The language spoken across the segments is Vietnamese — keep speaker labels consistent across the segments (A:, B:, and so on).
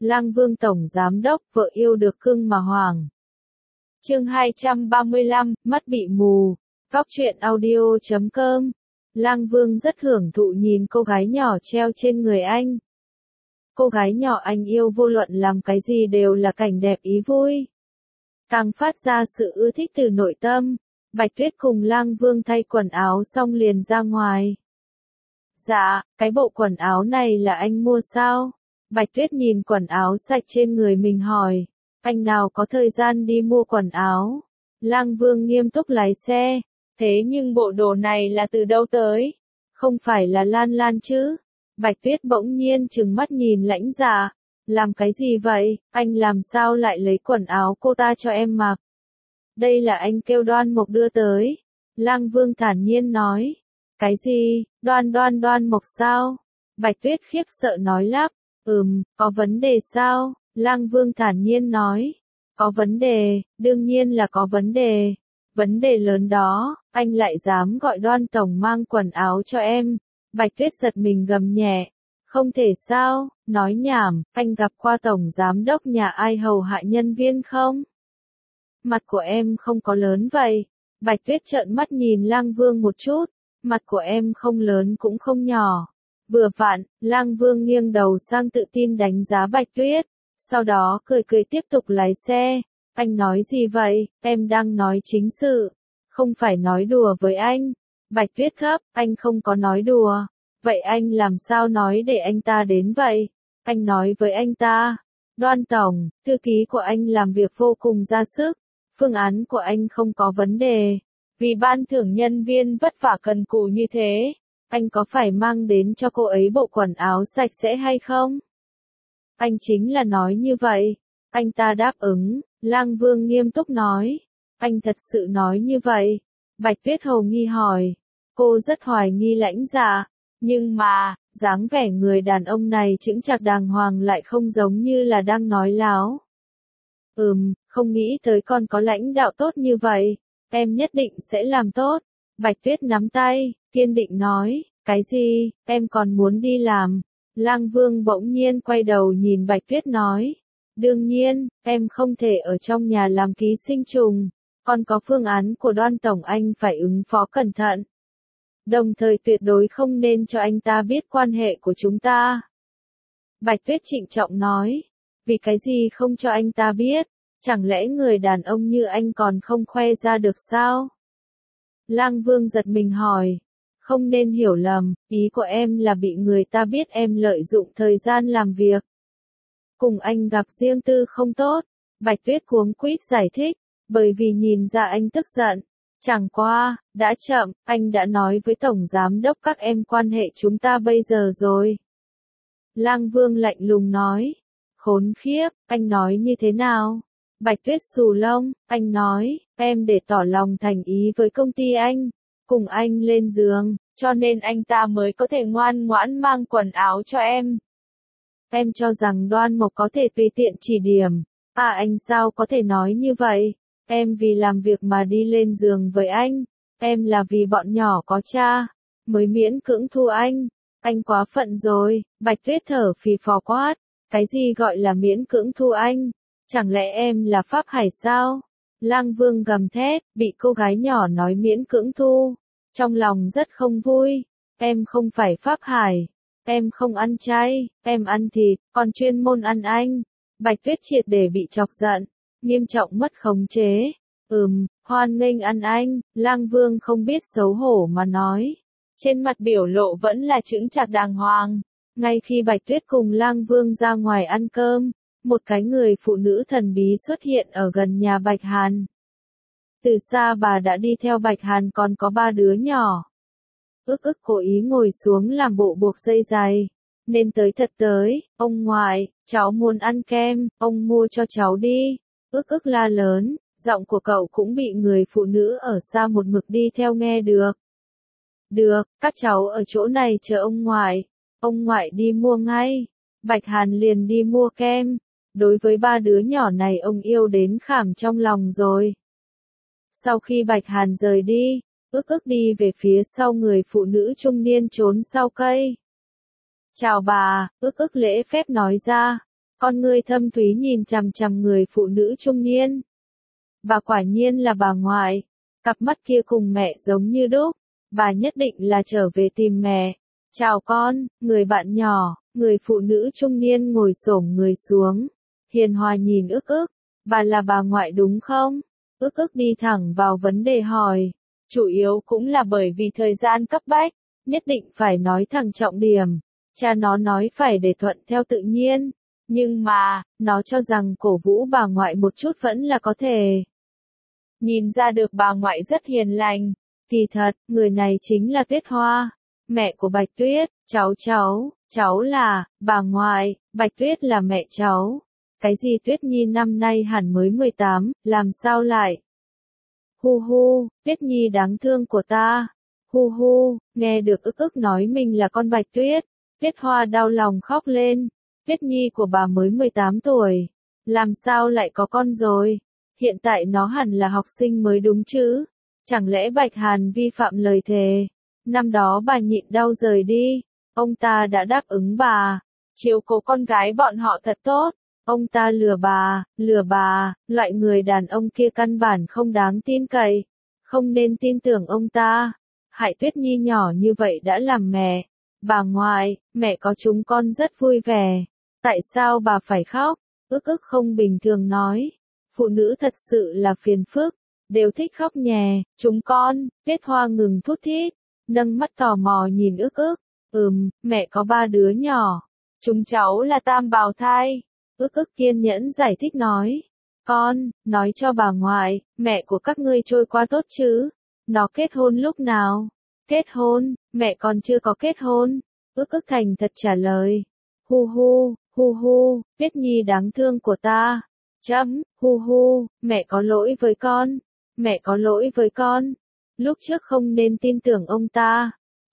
A: Lang Vương Tổng Giám Đốc, vợ yêu được cưng mà hoàng. Chương 235, mắt bị mù. Góc truyện audio.com. Lang Vương rất hưởng thụ nhìn cô gái nhỏ treo trên người anh. Cô gái nhỏ anh yêu vô luận làm cái gì đều là cảnh đẹp ý vui. Càng phát ra sự ưa thích từ nội tâm. Bạch Tuyết cùng Lang Vương thay quần áo xong liền ra ngoài. Dạ, cái bộ quần áo này là anh mua sao? Bạch Tuyết nhìn quần áo sạch trên người mình hỏi. Anh nào có thời gian đi mua quần áo? Lang Vương nghiêm túc lái xe. Thế nhưng bộ đồ này là từ đâu tới? Không phải là Lan Lan chứ? Bạch Tuyết bỗng nhiên trừng mắt nhìn Lãnh Dạ. Làm cái gì vậy? Anh làm sao lại lấy quần áo cô ta cho em mặc? Đây là anh kêu Đoan Mộc đưa tới. Lang Vương thản nhiên nói. Cái gì? Đoan Mộc sao? Bạch Tuyết khiếp sợ nói lắp. Có vấn đề sao? Lang Vương thản nhiên nói. Có vấn đề, đương nhiên là có vấn đề. Vấn đề lớn đó, anh lại dám gọi Đoan Tổng mang quần áo cho em. Bạch Tuyết giật mình gầm nhẹ. Không thể sao, nói nhảm, anh gặp qua Tổng Giám Đốc nhà ai hầu hạ nhân viên không? Mặt của em không có lớn vậy. Bạch Tuyết trợn mắt nhìn Lang Vương một chút. Mặt của em không lớn cũng không nhỏ. Vừa vặn, Lang Vương nghiêng đầu sang tự tin đánh giá Bạch Tuyết. Sau đó cười tiếp tục lái xe. Anh nói gì vậy? Em đang nói chính sự. Không phải nói đùa với anh. Bạch Tuyết gấp, anh không có nói đùa. Vậy anh làm sao nói để anh ta đến vậy? Anh nói với anh ta. Đoan Tổng, thư ký của anh làm việc vô cùng ra sức. Phương án của anh không có vấn đề. Vì ban thưởng nhân viên vất vả cần cù như thế, anh có phải mang đến cho cô ấy bộ quần áo sạch sẽ hay không? Anh chính là nói như vậy. Anh ta đáp ứng. Lang Vương nghiêm túc nói. Anh thật sự nói như vậy. Bạch Tuyết hồ nghi hỏi. Cô rất hoài nghi Lãnh Dạ. Nhưng mà, dáng vẻ người đàn ông này chững chạc đàng hoàng lại không giống như là đang nói láo. Không nghĩ tới con có lãnh đạo tốt như vậy. Em nhất định sẽ làm tốt. Bạch Tuyết nắm tay, kiên định nói. Cái gì, em còn muốn đi làm? Lang Vương bỗng nhiên quay đầu nhìn Bạch Tuyết nói. Đương nhiên, em không thể ở trong nhà làm ký sinh trùng. Còn có phương án của Đoan Tổng anh phải ứng phó cẩn thận. Đồng thời tuyệt đối không nên cho anh ta biết quan hệ của chúng ta. Bạch Tuyết trịnh trọng nói. Vì cái gì không cho anh ta biết? Chẳng lẽ người đàn ông như anh còn không khoe ra được sao? Lang Vương giật mình hỏi. Không nên hiểu lầm, ý của em là bị người ta biết em lợi dụng thời gian làm việc. Cùng anh gặp riêng tư không tốt. Bạch Tuyết cuống quýt giải thích, bởi vì nhìn ra anh tức giận. Chẳng qua, đã chậm, anh đã nói với Tổng Giám Đốc các em quan hệ chúng ta bây giờ rồi. Lang Vương lạnh lùng nói. Khốn khiếp, anh nói như thế nào? Bạch Tuyết xù lông, anh nói, em để tỏ lòng thành ý với công ty anh, cùng anh lên giường, cho nên anh ta mới có thể ngoan ngoãn mang quần áo cho em. Em cho rằng Đoan Mộc có thể tùy tiện chỉ điểm. Anh sao có thể nói như vậy? Em vì làm việc mà đi lên giường với anh. Em là vì bọn nhỏ có cha, mới miễn cưỡng thu anh. Anh quá phận rồi. Bạch Tuyết thở phì phò quát. Cái gì gọi là miễn cưỡng thu anh? Chẳng lẽ em là Pháp Hải sao? Lang Vương gầm thét, bị cô gái nhỏ nói miễn cưỡng thu. Trong lòng rất không vui. Em không phải Pháp Hải. Em không ăn chay, em ăn thịt, còn chuyên môn ăn anh. Bạch Tuyết triệt để bị chọc giận, nghiêm trọng mất khống chế. Hoan nghênh ăn anh, Lang Vương không biết xấu hổ mà nói. Trên mặt biểu lộ vẫn là chững chạc đàng hoàng. Ngay khi Bạch Tuyết cùng Lang Vương ra ngoài ăn cơm, một cái người phụ nữ thần bí xuất hiện ở gần nhà Bạch Hàn. Từ xa bà đã đi theo Bạch Hàn còn có 3 đứa nhỏ. Ức cố ý ngồi xuống làm bộ buộc dây giày. Nên tới thật tới, ông ngoại, cháu muốn ăn kem, ông mua cho cháu đi. Ức la lớn, giọng của cậu cũng bị người phụ nữ ở xa một mực đi theo nghe được. Được, các cháu ở chỗ này chờ ông ngoại đi mua ngay. Bạch Hàn liền đi mua kem. Đối với 3 đứa nhỏ này ông yêu đến khảm trong lòng rồi. Sau khi Bạch Hàn rời đi, ức đi về phía sau người phụ nữ trung niên trốn sau cây. Chào bà, ức lễ phép nói ra. Con ngươi thâm thúy nhìn chằm chằm người phụ nữ trung niên. Bà quả nhiên là bà ngoại, cặp mắt kia cùng mẹ giống như đúc, bà nhất định là trở về tìm mẹ. Chào con, người bạn nhỏ, người phụ nữ trung niên ngồi xổm người xuống, hiền hòa nhìn ức ức, bà là bà ngoại đúng không? Ức ức đi thẳng vào vấn đề hỏi, chủ yếu cũng là bởi vì thời gian cấp bách, nhất định phải nói thẳng trọng điểm, cha nó nói phải để thuận theo tự nhiên, nhưng mà, nó cho rằng cổ vũ bà ngoại một chút vẫn là có thể. Nhìn ra được bà ngoại rất hiền lành, kỳ thật, người này chính là Tuyết Hoa, mẹ của Bạch Tuyết, cháu là, bà ngoại, Bạch Tuyết là mẹ cháu. Cái gì Tuyết Nhi năm nay hẳn mới 18, làm sao lại? Hu hu, Tuyết Nhi đáng thương của ta. Hu hu, nghe được ức ức nói mình là con Bạch Tuyết, Tuyết Hoa đau lòng khóc lên. Tuyết Nhi của bà mới 18 tuổi, làm sao lại có con rồi? Hiện tại nó hẳn là học sinh mới đúng chứ? Chẳng lẽ Bạch Hàn vi phạm lời thề? Năm đó bà nhịn đau rời đi, ông ta đã đáp ứng bà, chiếu cố con gái bọn họ thật tốt. Ông ta lừa bà, loại người đàn ông kia căn bản không đáng tin cậy, không nên tin tưởng ông ta. Hại Tuyết Nhi nhỏ như vậy đã làm mẹ. Bà ngoại, mẹ có chúng con rất vui vẻ. Tại sao bà phải khóc? Ức ức không bình thường nói. Phụ nữ thật sự là phiền phức, đều thích khóc nhè, chúng con. Tuyết Hoa ngừng thút thít, nâng mắt tò mò nhìn ức ức. Mẹ có 3 đứa nhỏ. Chúng cháu là tam bào thai. Ức ức kiên nhẫn giải thích nói. Con, nói cho bà ngoại, mẹ của các ngươi trôi qua tốt chứ? Nó kết hôn lúc nào? Kết hôn, mẹ còn chưa có kết hôn. Ức ức thành thật trả lời. Hu hu, Tuyết Nhi đáng thương của ta. Hu hu, mẹ có lỗi với con. Mẹ có lỗi với con. Lúc trước không nên tin tưởng ông ta.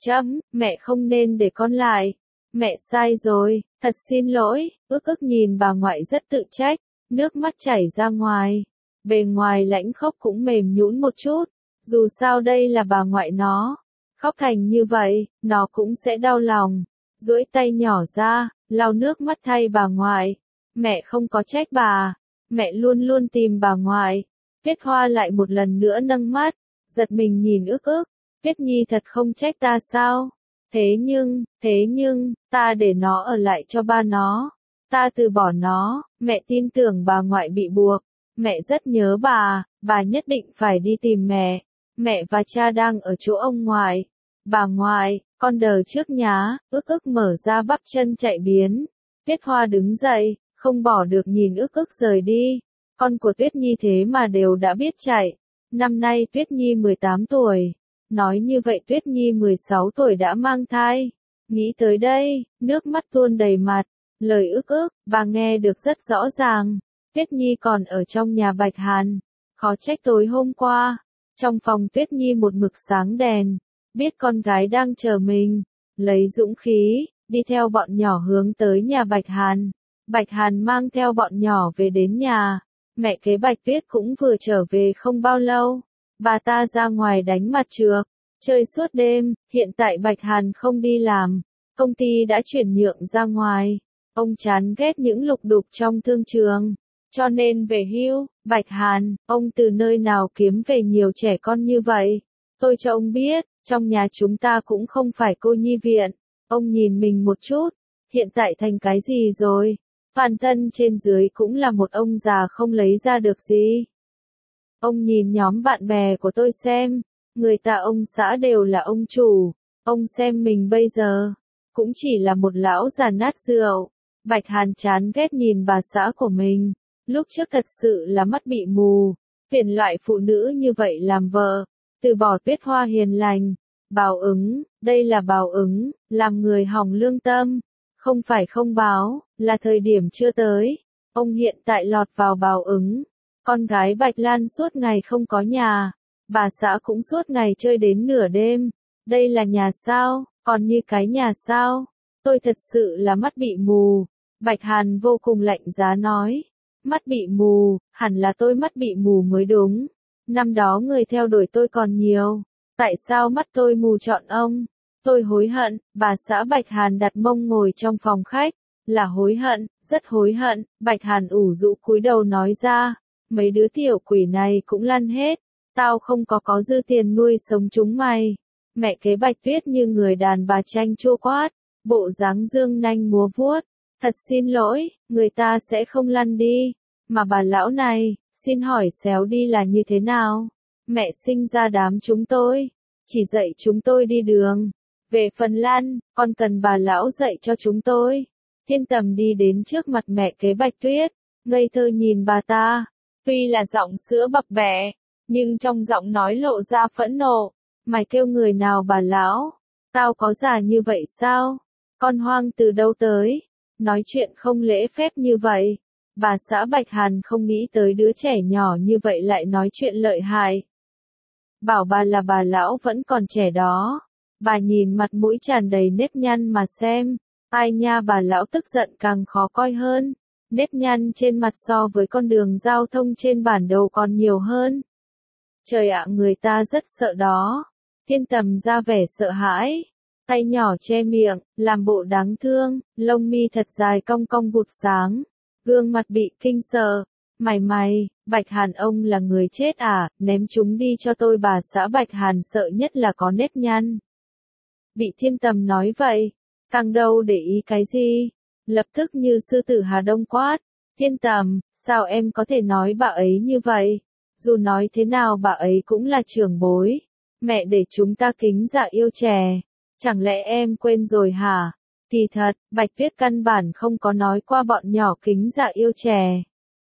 A: Mẹ không nên để con lại. Mẹ sai rồi, thật xin lỗi. Ức ức nhìn bà ngoại rất tự trách, nước mắt chảy ra ngoài. Bề ngoài lãnh khốc cũng mềm nhũn một chút. Dù sao đây là bà ngoại nó. Khóc thành như vậy, nó cũng sẽ đau lòng. Duỗi tay nhỏ ra, lau nước mắt thay bà ngoại. Mẹ không có trách bà. Mẹ luôn luôn tìm bà ngoại. Tuyết Hoa lại một lần nữa nâng mắt, giật mình nhìn ức ức. Tuyết Nhi thật không trách ta sao? Thế nhưng, ta để nó ở lại cho ba nó. Ta từ bỏ nó, mẹ tin tưởng bà ngoại bị buộc. Mẹ rất nhớ bà nhất định phải đi tìm mẹ. Mẹ và cha đang ở chỗ ông ngoại. Bà ngoại, con đợi trước nhá. Ức ức mở ra bắp chân chạy biến. Tuyết Hoa đứng dậy, không bỏ được nhìn ức ức rời đi. Con của Tuyết Nhi thế mà đều đã biết chạy. Năm nay Tuyết Nhi 18 tuổi. Nói như vậy Tuyết Nhi 16 tuổi đã mang thai. Nghĩ tới đây, nước mắt tuôn đầy mặt. Lời ức ức, bà nghe được rất rõ ràng. Tuyết Nhi còn ở trong nhà Bạch Hàn. Khó trách tối hôm qua. Trong phòng Tuyết Nhi một mực sáng đèn. Biết con gái đang chờ mình. Lấy dũng khí, đi theo bọn nhỏ hướng tới nhà Bạch Hàn. Bạch Hàn mang theo bọn nhỏ về đến nhà. Mẹ kế Bạch Tuyết cũng vừa trở về không bao lâu. Bà ta ra ngoài đánh mặt trược, chơi suốt đêm, hiện tại Bạch Hàn không đi làm. Công ty đã chuyển nhượng ra ngoài. Ông chán ghét những lục đục trong thương trường. Cho nên về hưu, Bạch Hàn, ông từ nơi nào kiếm về nhiều trẻ con như vậy? Tôi cho ông biết, trong nhà chúng ta cũng không phải cô nhi viện. Ông nhìn mình một chút, hiện tại thành cái gì rồi? Toàn thân trên dưới cũng là một ông già không lấy ra được gì. Ông nhìn nhóm bạn bè của tôi xem, người ta ông xã đều là ông chủ. Ông xem mình bây giờ, cũng chỉ là một lão già nát rượu. Bạch Hàn chán ghét nhìn bà xã của mình. Lúc trước thật sự là mắt bị mù. Tuyển loại phụ nữ như vậy làm vợ. Từ bỏ Tuyết Hoa hiền lành. Báo ứng, đây là báo ứng, làm người hỏng lương tâm. Không phải không báo, là thời điểm chưa tới. Ông hiện tại lọt vào báo ứng. Con gái Bạch Lan suốt ngày không có nhà. Bà xã cũng suốt ngày chơi đến nửa đêm. Đây là nhà sao, còn như cái nhà sao? Tôi thật sự là mắt bị mù. Bạch Hàn vô cùng lạnh giá nói. Mắt bị mù, hẳn là tôi mắt bị mù mới đúng. Năm đó người theo đuổi tôi còn nhiều. Tại sao mắt tôi mù chọn ông? Tôi hối hận. Bà xã Bạch Hàn đặt mông ngồi trong phòng khách. Là hối hận, Rất hối hận, Bạch Hàn ủ rũ cúi đầu nói ra, mấy đứa tiểu quỷ này cũng lăn hết, tao không có dư tiền nuôi sống chúng mày. Mẹ kế Bạch Tuyết như người đàn bà chanh chua quát, bộ dáng dương nanh múa vuốt, thật xin lỗi, người ta sẽ không lăn đi, mà bà lão này, xin hỏi xéo đi là như thế nào? Mẹ sinh ra đám chúng tôi, chỉ dạy chúng tôi đi đường, về phần lăn, con cần bà lão dạy cho chúng tôi. Thiên Tầm đi đến trước mặt mẹ kế Bạch Tuyết, ngây thơ nhìn bà ta, tuy là giọng sữa bập bẹ, nhưng trong giọng nói lộ ra phẫn nộ. Mày kêu người nào bà lão? Tao có già như vậy sao? Con hoang từ đâu tới? Nói chuyện không lễ phép như vậy. Bà xã Bạch Hàn không nghĩ tới đứa trẻ nhỏ như vậy lại nói chuyện lợi hại. Bảo bà là bà lão vẫn còn trẻ đó. Bà nhìn mặt mũi tràn đầy nếp nhăn mà xem. Ai nha, bà lão tức giận càng khó coi hơn. Nếp nhăn trên mặt so với con đường giao thông trên bản đồ còn nhiều hơn. Trời ạ, người ta rất sợ đó. Thiên Tầm ra vẻ sợ hãi, tay nhỏ che miệng, làm bộ đáng thương, lông mi thật dài cong cong vụt sáng, gương mặt bị kinh sợ. Mày, Bạch Hàn ông là người chết à, ném chúng đi cho tôi. Bà xã Bạch Hàn sợ nhất là có nếp nhăn. Bị Thiên Tầm nói vậy, càng đâu để ý cái gì, lập tức như sư tử Hà Đông quát, Thiên Tầm, sao em có thể nói bà ấy như vậy? Dù nói thế nào bà ấy cũng là trưởng bối. Mẹ để chúng ta kính dạ yêu trẻ. Chẳng lẽ em quên rồi hả? Kỳ thật, Bạch Tuyết căn bản không có nói qua bọn nhỏ kính dạ yêu trẻ.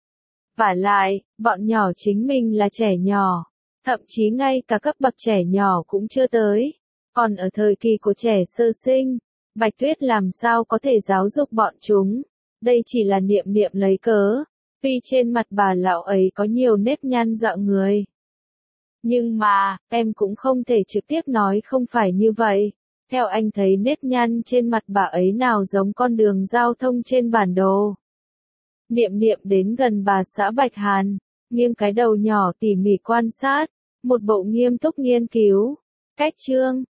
A: Vả lại, bọn nhỏ chính mình là trẻ nhỏ. Thậm chí ngay cả cấp bậc trẻ nhỏ cũng chưa tới. Còn ở thời kỳ của trẻ sơ sinh, Bạch Tuyết làm sao có thể giáo dục bọn chúng? Đây chỉ là niệm niệm lấy cớ. Tuy trên mặt bà lão ấy có nhiều nếp nhăn dọa người. Nhưng mà, em cũng không thể trực tiếp nói không phải như vậy. Theo anh thấy nếp nhăn trên mặt bà ấy nào giống con đường giao thông trên bản đồ. Niệm niệm đến gần bà xã Bạch Hàn, nghiêng cái đầu nhỏ tỉ mỉ quan sát, một bộ nghiêm túc nghiên cứu. Cách chương